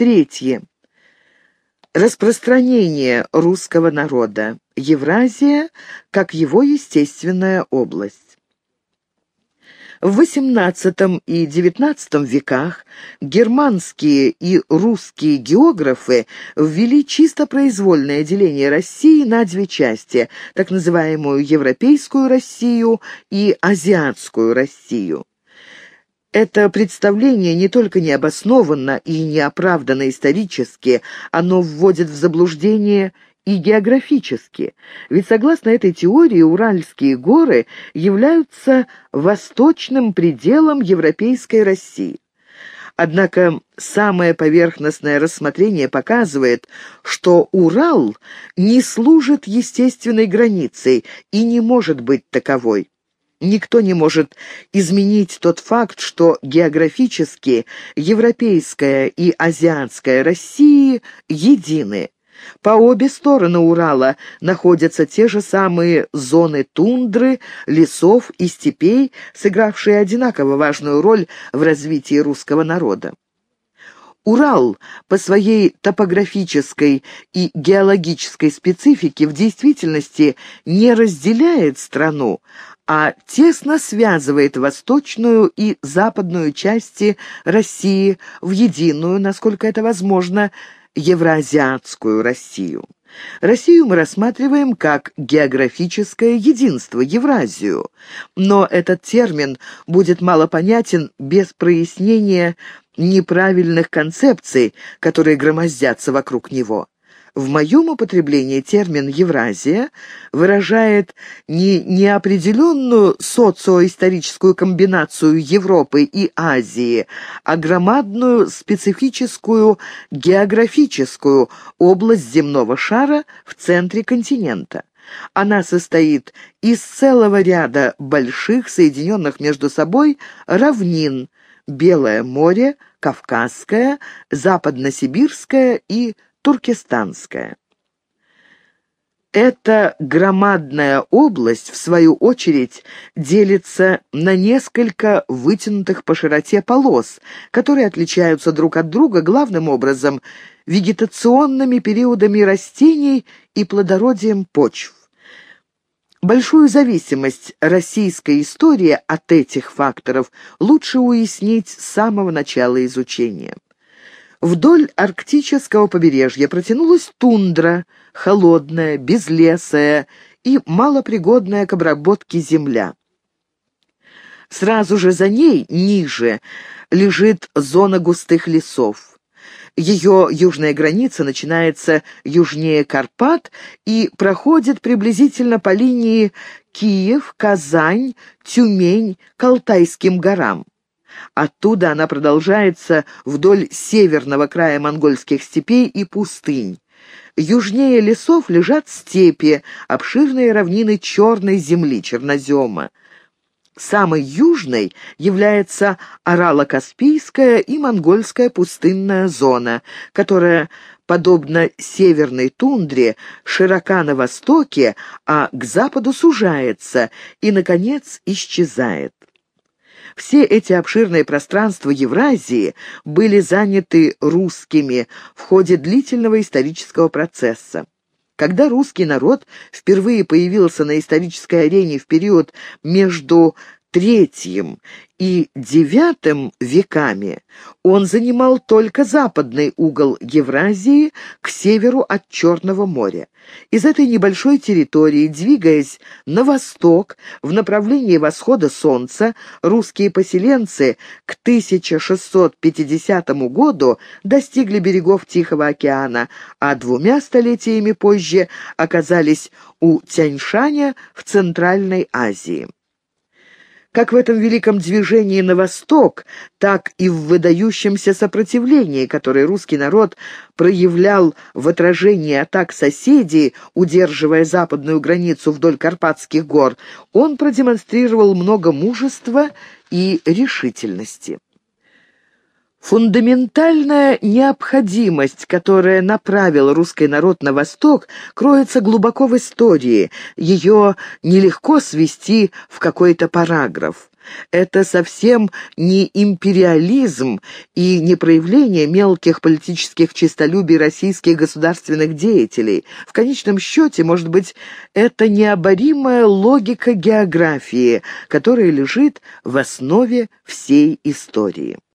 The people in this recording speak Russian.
Третье. Распространение русского народа. Евразия как его естественная область. В XVIII и XIX веках германские и русские географы ввели чисто произвольное деление России на две части, так называемую Европейскую Россию и Азиатскую Россию. Это представление не только необоснованно и неоправданно исторически, оно вводит в заблуждение и географически. Ведь согласно этой теории Уральские горы являются восточным пределом Европейской России. Однако самое поверхностное рассмотрение показывает, что Урал не служит естественной границей и не может быть таковой. Никто не может изменить тот факт, что географически европейская и азиатская России едины. По обе стороны Урала находятся те же самые зоны тундры, лесов и степей, сыгравшие одинаково важную роль в развитии русского народа. Урал по своей топографической и геологической специфике в действительности не разделяет страну, а тесно связывает восточную и западную части России в единую, насколько это возможно, Евразиатскую Россию. Россию мы рассматриваем как географическое единство, Евразию, но этот термин будет мало понятен без прояснения неправильных концепций, которые громоздятся вокруг него. В моем употреблении термин «Евразия» выражает не неопределенную социоисторическую комбинацию Европы и Азии, а громадную специфическую географическую область земного шара в центре континента. Она состоит из целого ряда больших, соединенных между собой равнин: Белое море, Кавказское, Западносибирское и Туркестанская. Эта громадная область, в свою очередь, делится на несколько вытянутых по широте полос, которые отличаются друг от друга главным образом вегетационными периодами растений и плодородием почв. Большую зависимость российской истории от этих факторов лучше уяснить с самого начала изучения. Вдоль арктического побережья протянулась тундра, холодная, безлесая и малопригодная к обработке земля. Сразу же за ней, ниже, лежит зона густых лесов. Ее южная граница начинается южнее Карпат и проходит приблизительно по линии Киев, Казань, Тюмень к Алтайским горам. Оттуда она продолжается вдоль северного края монгольских степей и пустынь. Южнее лесов лежат степи, обширные равнины черной земли, чернозема. Самой южной является Арало-Каспийская и монгольская пустынная зона, которая, подобно северной тундре, широка на востоке, а к западу сужается и, наконец, исчезает. Все эти обширные пространства Евразии были заняты русскими в ходе длительного исторического процесса. Когда русский народ впервые появился на исторической арене в период между III и IX веками, он занимал только западный угол Евразии к северу от Черного моря. Из этой небольшой территории, двигаясь на восток в направлении восхода солнца, русские поселенцы к 1650 году достигли берегов Тихого океана, а 2 столетиями позже оказались у Тянь-Шаня в Центральной Азии. Как в этом великом движении на восток, так и в выдающемся сопротивлении, которое русский народ проявлял в отражении атак соседей, удерживая западную границу вдоль Карпатских гор, он продемонстрировал много мужества и решительности. Фундаментальная необходимость, которая направила русский народ на восток, кроется глубоко в истории. Ее нелегко свести в какой-то параграф. Это совсем не империализм и не проявление мелких политических честолюбий российских государственных деятелей. В конечном счете, может быть, это необоримая логика географии, которая лежит в основе всей истории.